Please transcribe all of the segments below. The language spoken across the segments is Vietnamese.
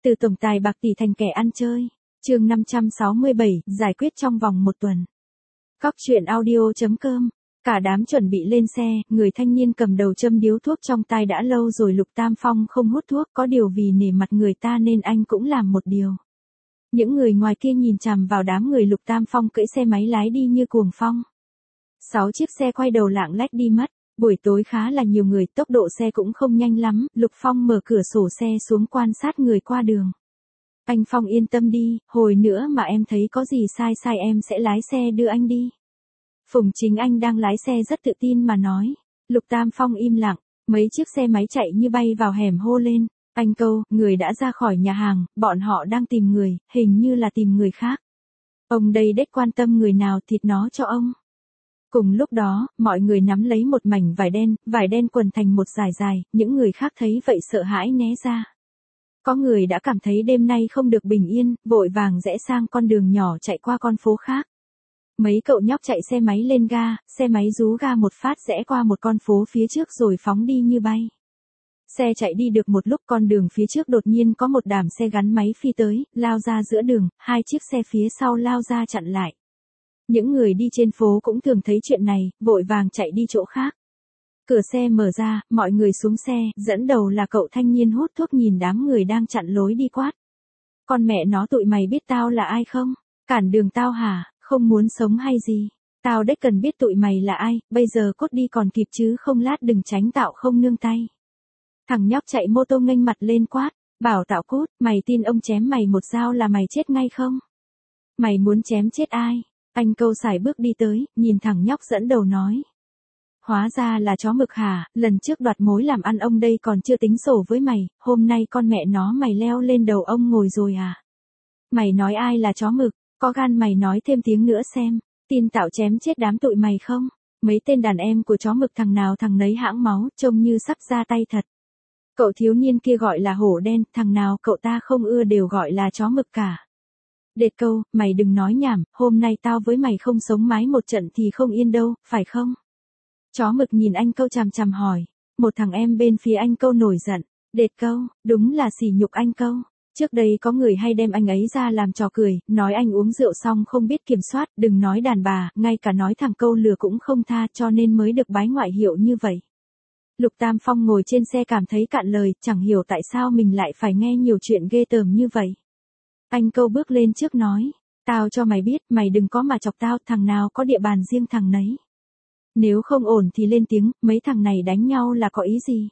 Từ tổng tài bạc tỷ thành kẻ ăn chơi. Chương 567, giải quyết trong vòng 1 tuần. Cóc truyện audio.com. Cả đám chuẩn bị lên xe, người thanh niên cầm đầu châm điếu thuốc trong tai đã lâu rồi. Lục Tam Phong không hút thuốc, có điều vì nể mặt người ta nên anh cũng làm một điều. Những người ngoài kia nhìn chằm vào đám người Lục Tam Phong cưỡi xe máy lái đi như cuồng phong. 6 chiếc xe quay đầu lạng lách đi mất. Buổi tối khá là nhiều người, tốc độ xe cũng không nhanh lắm. Lục Phong mở cửa sổ xe xuống quan sát người qua đường. Anh Phong yên tâm đi, hồi nữa mà em thấy có gì sai em sẽ lái xe đưa anh đi. Phùng Chính Anh đang lái xe rất tự tin mà nói. Lục Tam Phong im lặng, mấy chiếc xe máy chạy như bay vào hẻm hô lên. Anh Câu, người đã ra khỏi nhà hàng, bọn họ đang tìm người, hình như là tìm người khác. Ông đây đếch quan tâm người nào, thịt nó cho ông. Cùng lúc đó, mọi người nắm lấy một mảnh vải đen quần thành một dải dài, những người khác thấy vậy sợ hãi né ra. Có người đã cảm thấy đêm nay không được bình yên, vội vàng rẽ sang con đường nhỏ chạy qua con phố khác. Mấy cậu nhóc chạy xe máy lên ga, xe máy rú ga một phát rẽ qua một con phố phía trước rồi phóng đi như bay. Xe chạy đi được một lúc, con đường phía trước đột nhiên có một đám xe gắn máy phi tới, lao ra giữa đường, 2 chiếc xe phía sau lao ra chặn lại. Những người đi trên phố cũng thường thấy chuyện này, vội vàng chạy đi chỗ khác. Cửa xe mở ra, mọi người xuống xe, dẫn đầu là cậu thanh niên hút thuốc nhìn đám người đang chặn lối đi quát. Con mẹ nó tụi mày biết tao là ai không? Cản đường tao hả? Không muốn sống hay gì? Tao đếch cần biết tụi mày là ai, bây giờ cút đi còn kịp chứ không lát đừng tránh tao không nương tay. Thằng nhóc chạy mô tô nghênh mặt lên quát, bảo tao cút, mày tin ông chém mày một dao là mày chết ngay không? Mày muốn chém chết ai? Anh Câu sải bước đi tới, nhìn thằng nhóc dẫn đầu nói. Hóa ra là chó mực hả, lần trước đoạt mối làm ăn ông đây còn chưa tính sổ với mày, hôm nay con mẹ nó mày leo lên đầu ông ngồi rồi à? Mày nói ai là chó mực, có gan mày nói thêm tiếng nữa xem, tin tao chém chết đám tụi mày không? Mấy tên đàn em của chó mực thằng nào thằng nấy hãng máu, trông như sắp ra tay thật. Cậu thiếu niên kia gọi là hổ đen, thằng nào cậu ta không ưa đều gọi là chó mực cả. Đệt Câu, mày đừng nói nhảm, hôm nay tao với mày không sống mái một trận thì không yên đâu, phải không? Chó mực nhìn anh Câu chằm chằm hỏi. Một thằng em bên phía anh Câu nổi giận. Đệt Câu, đúng là sỉ nhục anh Câu. Trước đây có người hay đem anh ấy ra làm trò cười, nói anh uống rượu xong không biết kiểm soát, đừng nói đàn bà, ngay cả nói thằng Câu lừa cũng không tha cho nên mới được bái ngoại hiệu như vậy. Lục Tam Phong ngồi trên xe cảm thấy cạn lời, chẳng hiểu tại sao mình lại phải nghe nhiều chuyện ghê tởm như vậy. Anh Câu bước lên trước nói, tao cho mày biết, mày đừng có mà chọc tao, thằng nào có địa bàn riêng thằng nấy. Nếu không ổn thì lên tiếng, mấy thằng này đánh nhau là có ý gì?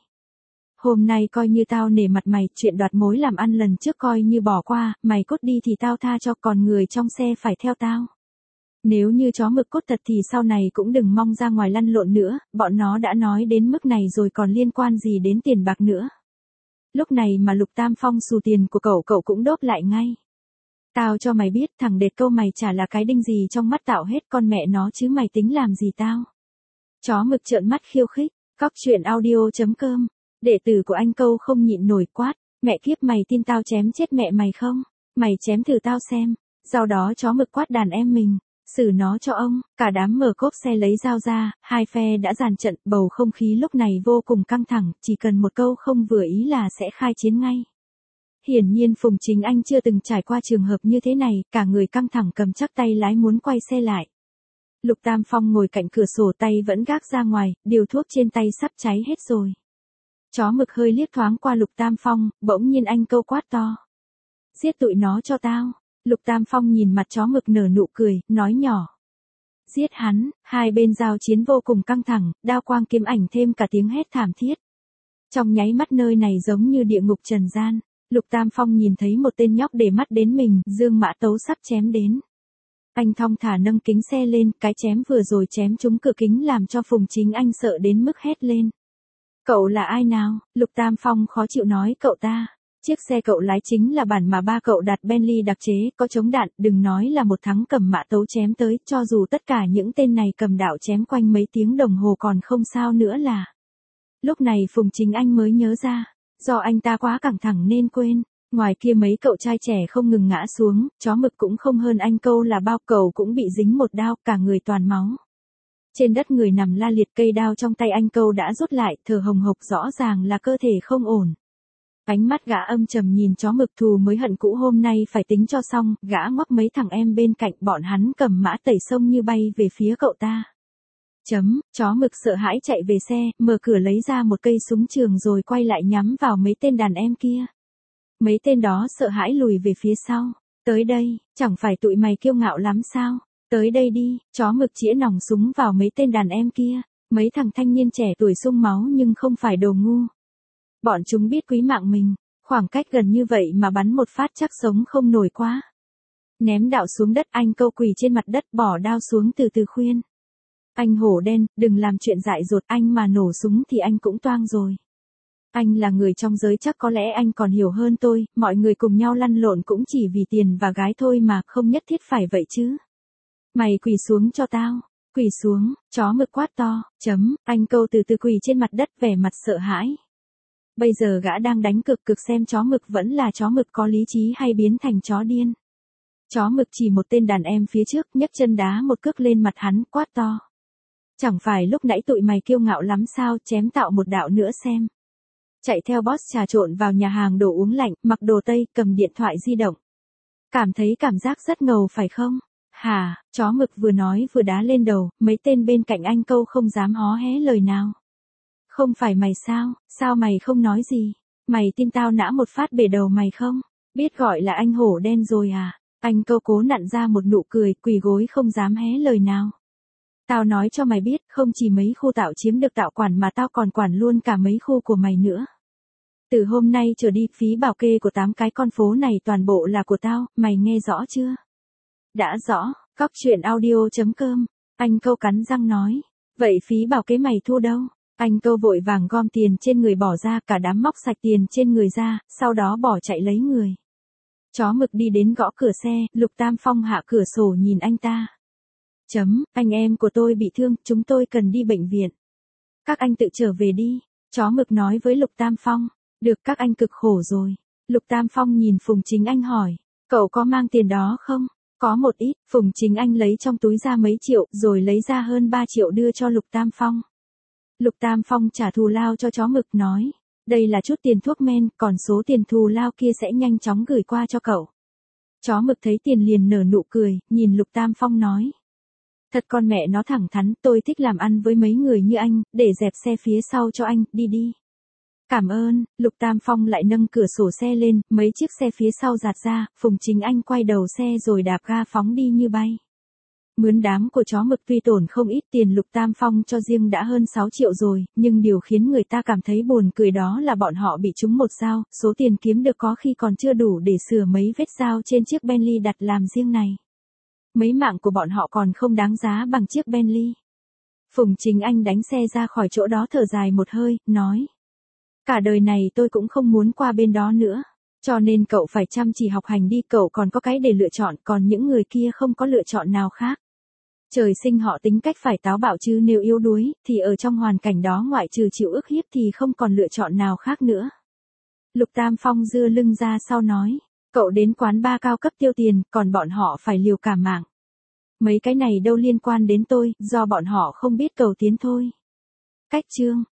Hôm nay coi như tao nể mặt mày, chuyện đoạt mối làm ăn lần trước coi như bỏ qua, mày cút đi thì tao tha cho, còn người trong xe phải theo tao. Nếu như chó mực cút thật thì sau này cũng đừng mong ra ngoài lăn lộn nữa, bọn nó đã nói đến mức này rồi còn liên quan gì đến tiền bạc nữa. Lúc này mà Lục Tam Phong xù tiền của cậu cũng đốt lại ngay. Tao cho mày biết, thằng Đệt Câu mày chả là cái đinh gì trong mắt tao hết, con mẹ nó chứ mày tính làm gì tao. Chó mực trợn mắt khiêu khích. Cóc truyện audio.com. Đệ tử của anh Câu không nhịn nổi quát, mẹ kiếp mày tin tao chém chết mẹ mày không? Mày chém thử tao xem. Sau đó chó mực quát đàn em mình, xử nó cho ông. Cả đám mở cốp xe lấy dao ra, hai phe đã dàn trận, bầu không khí lúc này vô cùng căng thẳng, chỉ cần một câu không vừa ý là sẽ khai chiến ngay. Hiển nhiên Phùng Chính Anh chưa từng trải qua trường hợp như thế này, cả người căng thẳng cầm chắc tay lái muốn quay xe lại. Lục Tam Phong ngồi cạnh cửa sổ tay vẫn gác ra ngoài, điều thuốc trên tay sắp cháy hết rồi. Chó mực hơi liếc thoáng qua Lục Tam Phong, bỗng nhiên anh Câu quát to. Giết tụi nó cho tao. Lục Tam Phong nhìn mặt chó mực nở nụ cười, nói nhỏ. Giết hắn, hai bên giao chiến vô cùng căng thẳng, đao quang kiếm ảnh thêm cả tiếng hét thảm thiết. Trong nháy mắt nơi này giống như địa ngục trần gian, Lục Tam Phong nhìn thấy một tên nhóc để mắt đến mình, dương mã tấu sắp chém đến. Anh thong thả nâng kính xe lên, cái chém vừa rồi chém trúng cửa kính làm cho Phùng Chính Anh sợ đến mức hét lên. Cậu là ai nào? Lục Tam Phong khó chịu nói cậu ta. Chiếc xe cậu lái chính là bản mà ba cậu đặt Bentley đặc chế, có chống đạn, đừng nói là một thắng cầm mã tấu chém tới, cho dù tất cả những tên này cầm đạo chém quanh mấy tiếng đồng hồ còn không sao nữa là. Lúc này Phùng Chính Anh mới nhớ ra, do anh ta quá căng thẳng nên quên. Ngoài kia mấy cậu trai trẻ không ngừng ngã xuống, chó mực cũng không hơn anh Câu là bao, cậu cũng bị dính một đao, cả người toàn máu. Trên đất người nằm la liệt, cây đao trong tay anh Câu đã rút lại, thở hồng hộc, rõ ràng là cơ thể không ổn. Ánh mắt gã âm trầm nhìn chó mực, thù mới hận cũ hôm nay phải tính cho xong, gã ngoắc mấy thằng em bên cạnh, bọn hắn cầm mã tẩy sông như bay về phía cậu ta. Chó mực sợ hãi chạy về xe, mở cửa lấy ra một cây súng trường rồi quay lại nhắm vào mấy tên đàn em kia. Mấy tên đó sợ hãi lùi về phía sau. Tới đây, chẳng phải tụi mày kiêu ngạo lắm sao? Tới đây đi, chó mực chĩa nòng súng vào mấy tên đàn em kia. Mấy thằng thanh niên trẻ tuổi sung máu nhưng không phải đồ ngu. Bọn chúng biết quý mạng mình, khoảng cách gần như vậy mà bắn một phát chắc sống không nổi quá. Ném đạo xuống đất, anh Câu quỳ trên mặt đất bỏ đao xuống từ từ khuyên. Anh hổ đen, đừng làm chuyện dại dột, anh mà nổ súng thì anh cũng toang rồi. Anh là người trong giới, chắc có lẽ anh còn hiểu hơn tôi, mọi người cùng nhau lăn lộn cũng chỉ vì tiền và gái thôi mà, không nhất thiết phải vậy chứ. Mày quỳ xuống cho tao. Quỳ xuống, chó mực quát to. Anh Câu từ từ quỳ trên mặt đất vẻ mặt sợ hãi. Bây giờ gã đang đánh cực xem chó mực vẫn là chó mực có lý trí hay biến thành chó điên. Chó mực chỉ một tên đàn em phía trước, nhấc chân đá một cước lên mặt hắn, quát to. Chẳng phải lúc nãy tụi mày kiêu ngạo lắm sao, chém tạo một đạo nữa xem. Chạy theo boss trà trộn vào nhà hàng đồ uống lạnh, mặc đồ Tây, cầm điện thoại di động. Cảm thấy cảm giác rất ngầu phải không? Hả, chó mực vừa nói vừa đá lên đầu, mấy tên bên cạnh anh Câu không dám hó hé lời nào. Không phải mày sao mày không nói gì? Mày tin tao nã một phát bể đầu mày không? Biết gọi là anh hổ đen rồi à? Anh Câu cố nặn ra một nụ cười, quỳ gối không dám hé lời nào. Tao nói cho mày biết, không chỉ mấy khu tao chiếm được tao quản mà tao còn quản luôn cả mấy khu của mày nữa. Từ hôm nay trở đi, phí bảo kê của 8 cái con phố này toàn bộ là của tao, mày nghe rõ chưa? Đã rõ, Cóc Truyện Audio.com. Anh Câu cắn răng nói. Vậy phí bảo kê mày thu đâu? Anh Câu vội vàng gom tiền trên người bỏ ra, cả đám móc sạch tiền trên người ra, sau đó bỏ chạy lấy người. Chó mực đi đến gõ cửa xe, Lục Tam Phong hạ cửa sổ nhìn anh ta. Anh em của tôi bị thương, chúng tôi cần đi bệnh viện. Các anh tự trở về đi. Chó mực nói với Lục Tam Phong. Được, các anh cực khổ rồi. Lục Tam Phong nhìn Phùng Chính Anh hỏi. Cậu có mang tiền đó không? Có một ít. Phùng Chính Anh lấy trong túi ra mấy triệu, rồi lấy ra hơn 3 triệu đưa cho Lục Tam Phong. Lục Tam Phong trả thù lao cho chó mực, nói. Đây là chút tiền thuốc men, còn số tiền thù lao kia sẽ nhanh chóng gửi qua cho cậu. Chó mực thấy tiền liền nở nụ cười, nhìn Lục Tam Phong nói. Thật con mẹ nó thẳng thắn, tôi thích làm ăn với mấy người như anh, để dẹp xe phía sau cho anh, đi đi. Cảm ơn. Lục Tam Phong lại nâng cửa sổ xe lên, mấy chiếc xe phía sau giạt ra, Phùng Chính Anh quay đầu xe rồi đạp ga phóng đi như bay. Mướn đám của chó mực tuy tổn không ít tiền, Lục Tam Phong cho riêng đã hơn 6 triệu rồi, nhưng điều khiến người ta cảm thấy buồn cười đó là bọn họ bị trúng một dao, số tiền kiếm được có khi còn chưa đủ để sửa mấy vết dao trên chiếc Bentley đặt làm riêng này. Mấy mạng của bọn họ còn không đáng giá bằng chiếc Bentley. Phùng Chính Anh đánh xe ra khỏi chỗ đó thở dài một hơi, nói. Cả đời này tôi cũng không muốn qua bên đó nữa. Cho nên cậu phải chăm chỉ học hành đi, cậu còn có cái để lựa chọn, còn những người kia không có lựa chọn nào khác. Trời sinh họ tính cách phải táo bạo, chứ nếu yếu đuối, thì ở trong hoàn cảnh đó ngoại trừ chịu ức hiếp thì không còn lựa chọn nào khác nữa. Lục Tam Phong dưa lưng ra sau nói. Cậu đến quán bar cao cấp tiêu tiền, còn bọn họ phải liều cả mạng. Mấy cái này đâu liên quan đến tôi, do bọn họ không biết cầu tiến thôi. Cách chương.